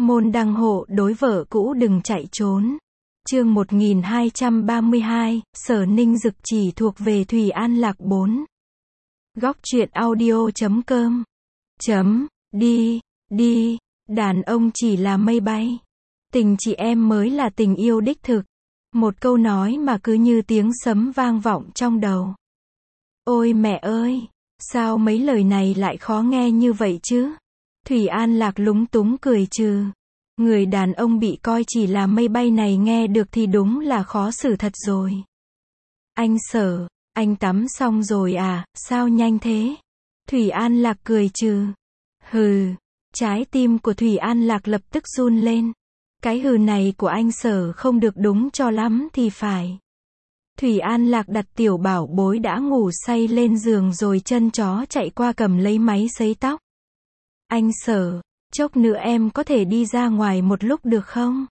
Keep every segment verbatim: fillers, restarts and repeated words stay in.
Môn đăng hộ đối vợ cũ đừng chạy trốn. Chương một nghìn hai trăm ba mươi hai, Sở Ninh Dực chỉ thuộc về Thủy An Lạc bốn. Góc truyện audio chấm com. Chấm, đi, đi, đàn ông chỉ là mây bay. Tình chị em mới là tình yêu đích thực. Một câu nói mà cứ như tiếng sấm vang vọng trong đầu. Ôi mẹ ơi, sao mấy lời này lại khó nghe như vậy chứ? Thủy An Lạc lúng túng cười trừ. Người đàn ông bị coi chỉ là mây bay này nghe được thì đúng là khó xử thật rồi. Anh Sở, anh tắm xong rồi à, sao nhanh thế? Thủy An Lạc cười trừ. Hừ, trái tim của Thủy An Lạc lập tức run lên. Cái hừ này của anh Sở không được đúng cho lắm thì phải. Thủy An Lạc đặt tiểu bảo bối đã ngủ say lên giường rồi chân chó chạy qua cầm lấy máy sấy tóc. Anh Sở, chốc nữa em có thể đi ra ngoài một lúc được không?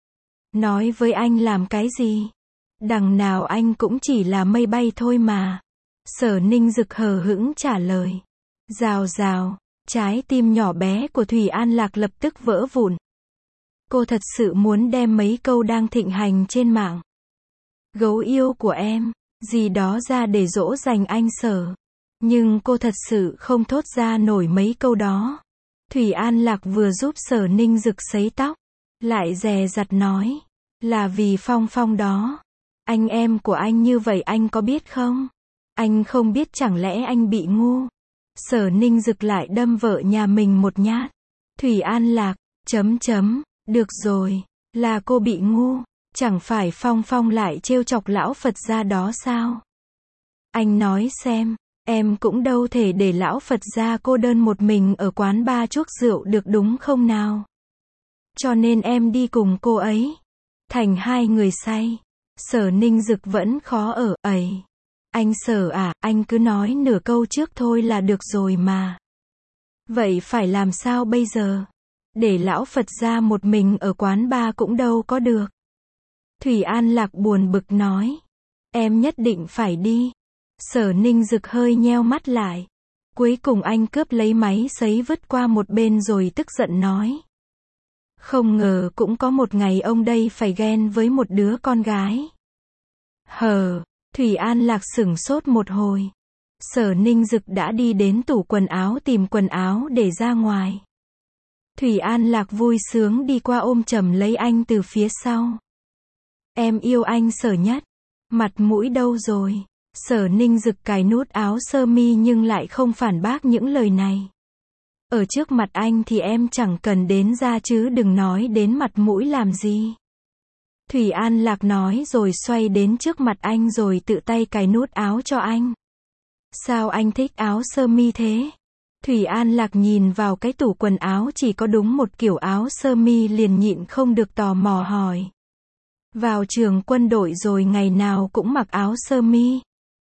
Nói với anh làm cái gì? Đằng nào anh cũng chỉ là mây bay thôi mà. Sở Ninh Dực hờ hững trả lời. Rào rào, trái tim nhỏ bé của Thủy An Lạc lập tức vỡ vụn. Cô thật sự muốn đem mấy câu đang thịnh hành trên mạng. Gấu yêu của em, gì đó ra để dỗ dành anh Sở. Nhưng cô thật sự không thốt ra nổi mấy câu đó. Thủy An Lạc vừa giúp Sở Ninh Dực sấy tóc, lại dè dặt nói, là vì Phong Phong đó. Anh em của anh như vậy anh có biết không? Anh không biết chẳng lẽ anh bị ngu? Sở Ninh Dực lại đâm vợ nhà mình một nhát. Thủy An Lạc, chấm chấm, được rồi, là cô bị ngu, chẳng phải Phong Phong lại trêu chọc lão Phật gia đó sao? Anh nói xem. Em cũng đâu thể để lão Phật gia cô đơn một mình ở quán bar chuốc rượu được đúng không nào? Cho nên em đi cùng cô ấy. Thành hai người say. Sở Ninh Dực vẫn khó ở, ấy. Anh Sở à, anh cứ nói nửa câu trước thôi là được rồi mà. Vậy phải làm sao bây giờ? Để lão Phật gia một mình ở quán bar cũng đâu có được. Thủy An Lạc buồn bực nói. Em nhất định phải đi. Sở Ninh Dực hơi nheo mắt lại. Cuối cùng anh cướp lấy máy sấy vứt qua một bên rồi tức giận nói. Không ngờ cũng có một ngày ông đây phải ghen với một đứa con gái. Hờ, Thủy An Lạc sửng sốt một hồi. Sở Ninh Dực đã đi đến tủ quần áo tìm quần áo để ra ngoài. Thủy An Lạc vui sướng đi qua ôm chầm lấy anh từ phía sau. Em yêu anh Sở nhất. Mặt mũi đâu rồi? Sở Ninh Dực cài nút áo sơ mi nhưng lại không phản bác những lời này. Ở trước mặt anh thì em chẳng cần đến ra chứ đừng nói đến mặt mũi làm gì. Thủy An Lạc nói rồi xoay đến trước mặt anh rồi tự tay cài nút áo cho anh. Sao anh thích áo sơ mi thế? Thủy An Lạc nhìn vào cái tủ quần áo chỉ có đúng một kiểu áo sơ mi liền nhịn không được tò mò hỏi. Vào trường quân đội rồi ngày nào cũng mặc áo sơ mi.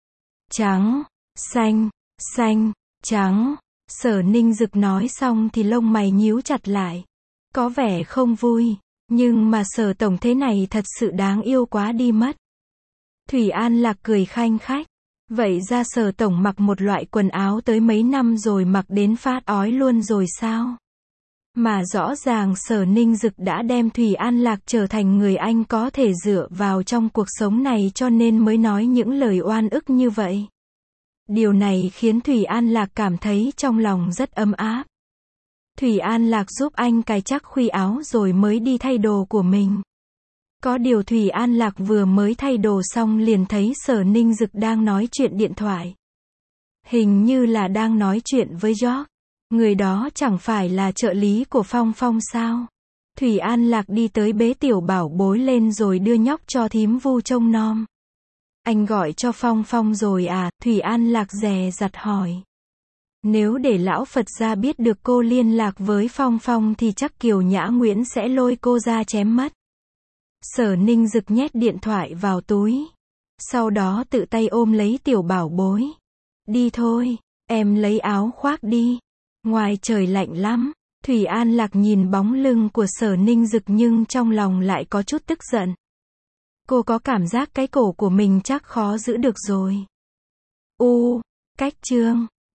Trắng, xanh, xanh, trắng. Sở Ninh Dực nói xong thì lông mày nhíu chặt lại. Có vẻ không vui, nhưng mà Sở tổng thế này thật sự đáng yêu quá đi mất. Thủy An Lạc cười khanh khách. Vậy ra Sở tổng mặc một loại quần áo tới mấy năm rồi mặc đến phát ói luôn rồi sao? Mà rõ ràng Sở Ninh Dực đã đem Thủy An Lạc trở thành người anh có thể dựa vào trong cuộc sống này cho nên mới nói những lời oan ức như vậy. Điều này khiến Thủy An Lạc cảm thấy trong lòng rất ấm áp. Thủy An Lạc giúp anh cài chắc khuy áo rồi mới đi thay đồ của mình. Có điều Thủy An Lạc vừa mới thay đồ xong liền thấy Sở Ninh Dực đang nói chuyện điện thoại. Hình như là đang nói chuyện với George. Người đó chẳng phải là trợ lý của Phong Phong sao? Thủy An Lạc đi tới bế tiểu bảo bối lên rồi đưa nhóc cho thím Vu trông nom. Anh gọi cho Phong Phong rồi à? Thủy An Lạc dè dặt hỏi. Nếu để lão Phật gia biết được cô liên lạc với Phong Phong thì chắc Kiều Nhã Nguyễn sẽ lôi cô ra chém mất. Sở Ninh Dực nhét điện thoại vào túi. Sau đó tự tay ôm lấy tiểu bảo bối. Đi thôi, em lấy áo khoác đi. Ngoài trời lạnh lắm. Thủy An Lạc nhìn bóng lưng của Sở Ninh Dực nhưng trong lòng lại có chút tức giận. Cô có cảm giác cái cổ của mình chắc khó giữ được rồi. U, cách chương.